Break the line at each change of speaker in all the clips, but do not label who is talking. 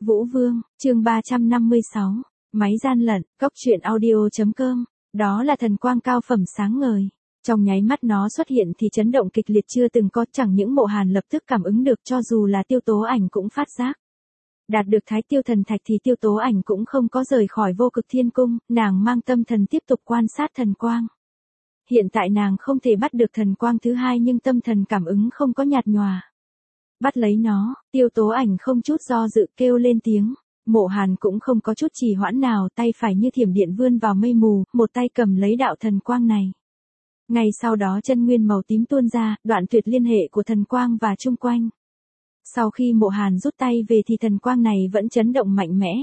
Vũ Vương, chương 356, máy gian lận, cốc truyện audio.com, đó là thần quang cao phẩm sáng ngời. Trong nháy mắt nó xuất hiện thì chấn động kịch liệt chưa từng có, chẳng những Mộ Hàn lập tức cảm ứng được, cho dù là Tiêu Tố Ảnh cũng phát giác. Đạt được Thái Tiêu thần thạch thì Tiêu Tố Ảnh cũng không có rời khỏi Vô Cực Thiên Cung, nàng mang tâm thần tiếp tục quan sát thần quang. Hiện tại nàng không thể bắt được thần quang thứ hai nhưng tâm thần cảm ứng không có nhạt nhòa. Bắt lấy nó, Tiêu Tố Ảnh không chút do dự kêu lên tiếng. Mộ Hàn cũng không có chút trì hoãn nào, tay phải như thiểm điện vươn vào mây mù, một tay cầm lấy đạo thần quang này. Ngay sau đó chân nguyên màu tím tuôn ra, đoạn tuyệt liên hệ của thần quang và chung quanh. Sau khi Mộ Hàn rút tay về thì thần quang này vẫn chấn động mạnh mẽ.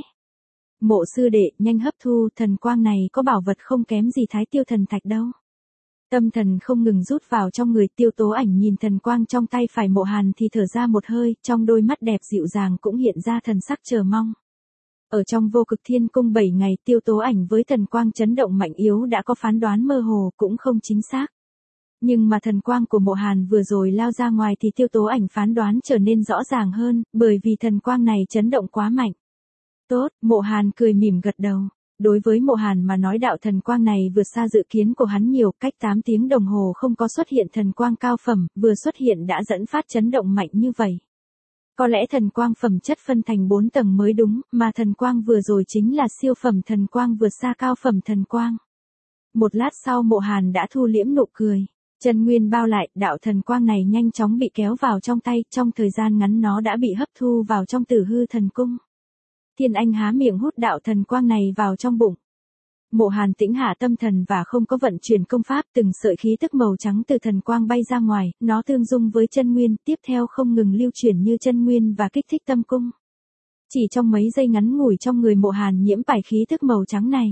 Mộ sư đệ, nhanh hấp thu, thần quang này có bảo vật không kém gì Thái Tiêu thần thạch đâu. Tâm thần không ngừng rút vào trong người. Tiêu Tố Ảnh nhìn thần quang trong tay phải Mộ Hàn thì thở ra một hơi, trong đôi mắt đẹp dịu dàng cũng hiện ra thần sắc chờ mong. Ở trong Vô Cực Thiên Cung 7 ngày, Tiêu Tố Ảnh với thần quang chấn động mạnh yếu đã có phán đoán mơ hồ, cũng không chính xác. Nhưng mà thần quang của Mộ Hàn vừa rồi lao ra ngoài thì Tiêu Tố Ảnh phán đoán trở nên rõ ràng hơn, bởi vì thần quang này chấn động quá mạnh. Tốt, Mộ Hàn cười mỉm gật đầu. Đối với Mộ Hàn mà nói đạo thần quang này vượt xa dự kiến của hắn nhiều, cách 8 tiếng đồng hồ không có xuất hiện thần quang cao phẩm, vừa xuất hiện đã dẫn phát chấn động mạnh như vậy. Có lẽ thần quang phẩm chất phân thành 4 tầng mới đúng, mà thần quang vừa rồi chính là siêu phẩm thần quang vượt xa cao phẩm thần quang. Một lát sau Mộ Hàn đã thu liễm nụ cười. Chân nguyên bao lại, đạo thần quang này nhanh chóng bị kéo vào trong tay, trong thời gian ngắn nó đã bị hấp thu vào trong Tử Hư Thần Cung. Thiên Anh há miệng hút đạo thần quang này vào trong bụng. Mộ Hàn tĩnh hạ tâm thần và không có vận chuyển công pháp, từng sợi khí tức màu trắng từ thần quang bay ra ngoài, nó tương dung với chân nguyên, tiếp theo không ngừng lưu chuyển như chân nguyên và kích thích tâm cung. Chỉ trong mấy giây ngắn ngủi trong người Mộ Hàn nhiễm phải khí tức màu trắng này.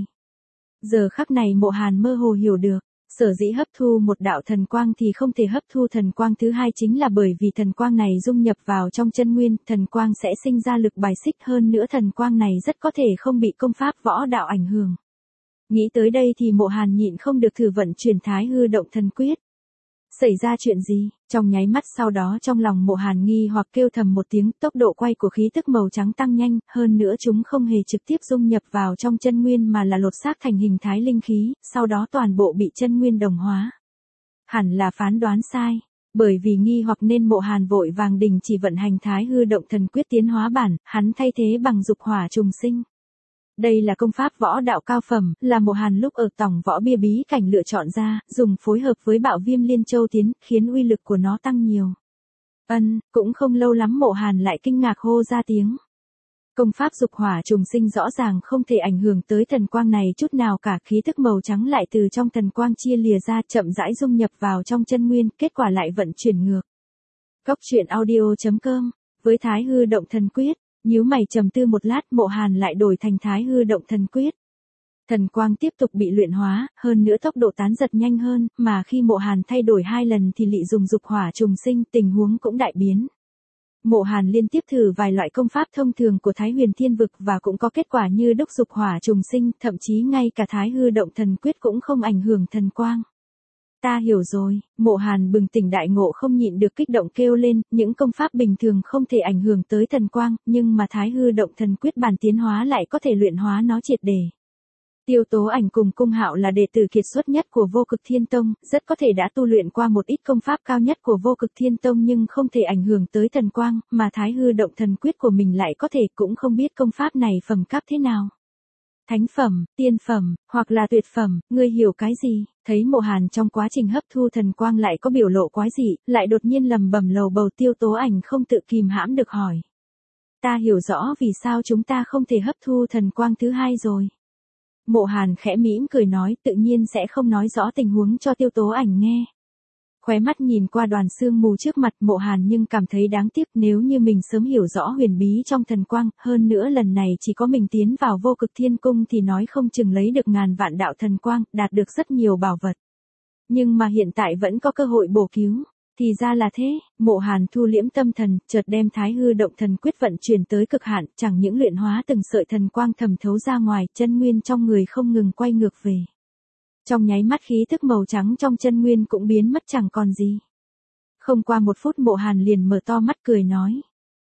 Giờ khắc này Mộ Hàn mơ hồ hiểu được, sở dĩ hấp thu một đạo thần quang thì không thể hấp thu thần quang thứ hai chính là bởi vì thần quang này dung nhập vào trong chân nguyên, thần quang sẽ sinh ra lực bài xích, hơn nữa thần quang này rất có thể không bị công pháp võ đạo ảnh hưởng. Nghĩ tới đây thì Mộ Hàn nhịn không được thử vận chuyển Thái Hư Động Thần Quyết. Xảy ra chuyện gì? Trong nháy mắt sau đó trong lòng Mộ Hàn nghi hoặc kêu thầm một tiếng, tốc độ quay của khí tức màu trắng tăng nhanh, hơn nữa chúng không hề trực tiếp dung nhập vào trong chân nguyên mà là lột xác thành hình thái linh khí, sau đó toàn bộ bị chân nguyên đồng hóa. Hẳn là phán đoán sai, bởi vì nghi hoặc nên Mộ Hàn vội vàng đình chỉ vận hành Thái Hư Động Thần Quyết tiến hóa bản, hắn thay thế bằng dục hỏa trùng sinh. Đây là công pháp võ đạo cao phẩm, là Mộ Hàn lúc ở tổng võ bia bí cảnh lựa chọn ra, dùng phối hợp với Bạo Viêm Liên Châu Tiến, khiến uy lực của nó tăng nhiều. Cũng không lâu lắm Mộ Hàn lại kinh ngạc hô ra tiếng. Công pháp dục hỏa trùng sinh rõ ràng không thể ảnh hưởng tới thần quang này chút nào cả, khí thức màu trắng lại từ trong thần quang chia lìa ra, chậm rãi dung nhập vào trong chân nguyên, kết quả lại vận chuyển ngược. Cốc truyện audio.com, với Thái Hư Động Thần Quyết. Nhíu mày trầm tư một lát, Mộ Hàn lại đổi thành Thái Hư Động Thần Quyết. Thần quang tiếp tục bị luyện hóa, hơn nữa tốc độ tán giật nhanh hơn, mà khi Mộ Hàn thay đổi 2 lần thì lị dùng dục hỏa trùng sinh, tình huống cũng đại biến. Mộ Hàn liên tiếp thử vài loại công pháp thông thường của Thái Huyền Thiên Vực và cũng có kết quả như đúc dục hỏa trùng sinh, thậm chí ngay cả Thái Hư Động Thần Quyết cũng không ảnh hưởng thần quang. Ta hiểu rồi, Mộ Hàn bừng tỉnh đại ngộ không nhịn được kích động kêu lên, những công pháp bình thường không thể ảnh hưởng tới thần quang, nhưng mà Thái Hư Động Thần Quyết bản tiến hóa lại có thể luyện hóa nó triệt để. Tiêu Tố Ảnh cùng Cung Hạo là đệ tử kiệt xuất nhất của Vô Cực Thiên Tông, rất có thể đã tu luyện qua một ít công pháp cao nhất của Vô Cực Thiên Tông nhưng không thể ảnh hưởng tới thần quang, mà Thái Hư Động Thần Quyết của mình lại có thể, cũng không biết công pháp này phẩm cấp thế nào. Thánh phẩm, tiên phẩm, hoặc là tuyệt phẩm, ngươi hiểu cái gì? Thấy Mộ Hàn trong quá trình hấp thu thần quang lại có biểu lộ quái dị, lại đột nhiên lầm bầm lầu bầu, Tiêu Tố Ảnh không tự kìm hãm được hỏi. Ta hiểu rõ vì sao chúng ta không thể hấp thu thần quang thứ hai rồi. Mộ Hàn khẽ mỉm cười nói, tự nhiên sẽ không nói rõ tình huống cho Tiêu Tố Ảnh nghe. Khóe mắt nhìn qua đoàn sương mù trước mặt Mộ Hàn nhưng cảm thấy đáng tiếc, nếu như mình sớm hiểu rõ huyền bí trong thần quang, hơn nữa lần này chỉ có mình tiến vào Vô Cực Thiên Cung thì nói không chừng lấy được ngàn vạn đạo thần quang, đạt được rất nhiều bảo vật. Nhưng mà hiện tại vẫn có cơ hội bổ cứu. Thì ra là thế, Mộ Hàn thu liễm tâm thần, chợt đem Thái Hư Động Thần Quyết vận chuyển tới cực hạn, chẳng những luyện hóa từng sợi thần quang thẩm thấu ra ngoài, chân nguyên trong người không ngừng quay ngược về. Trong nháy mắt khí thức màu trắng trong chân nguyên cũng biến mất chẳng còn gì. Không qua 1 phút Mộ Hàn liền mở to mắt cười nói.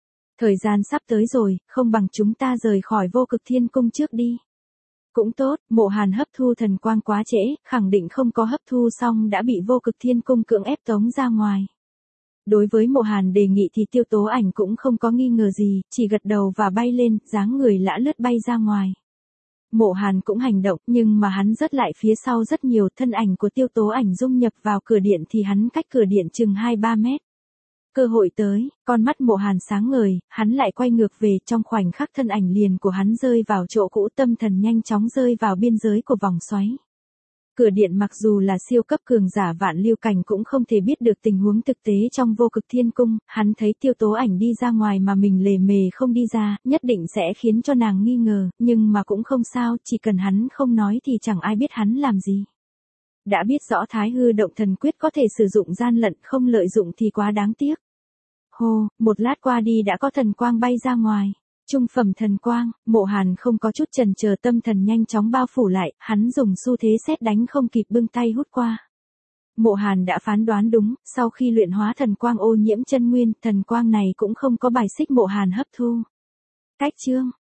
Thời gian sắp tới rồi, không bằng chúng ta rời khỏi vô cực thiên cung trước đi. Cũng tốt, Mộ Hàn hấp thu thần quang quá trễ, khẳng định không có hấp thu xong đã bị vô cực thiên cung cưỡng ép tống ra ngoài. Đối với Mộ Hàn đề nghị thì Tiêu Tố Ảnh cũng không có nghi ngờ gì, chỉ gật đầu và bay lên, dáng người lả lướt bay ra ngoài. Mộ Hàn cũng hành động, nhưng mà hắn rớt lại phía sau rất nhiều, thân ảnh của Tiêu Tố Ảnh dung nhập vào cửa điện thì hắn cách cửa điện chừng 2-3 mét. Cơ hội tới, con mắt Mộ Hàn sáng ngời, hắn lại quay ngược về, trong khoảnh khắc thân ảnh liền của hắn rơi vào chỗ cũ, tâm thần nhanh chóng rơi vào biên giới của vòng xoáy. Cửa điện mặc dù là siêu cấp cường giả Vạn Lưu Cảnh cũng không thể biết được tình huống thực tế trong vô cực thiên cung, hắn thấy Tiêu Tố Ảnh đi ra ngoài mà mình lề mề không đi ra, nhất định sẽ khiến cho nàng nghi ngờ, nhưng mà cũng không sao, chỉ cần hắn không nói thì chẳng ai biết hắn làm gì. Đã biết rõ Thái Hư Động Thần Quyết có thể sử dụng gian lận, không lợi dụng thì quá đáng tiếc. Hô, một lát qua đi đã có thần quang bay ra ngoài. Trung phẩm thần quang, Mộ Hàn không có chút chần chờ, tâm thần nhanh chóng bao phủ lại, hắn dùng xu thế sét đánh không kịp bưng tay hút qua. Mộ Hàn đã phán đoán đúng, sau khi luyện hóa thần quang ô nhiễm chân nguyên, thần quang này cũng không có bài xích Mộ Hàn hấp thu. Cách chương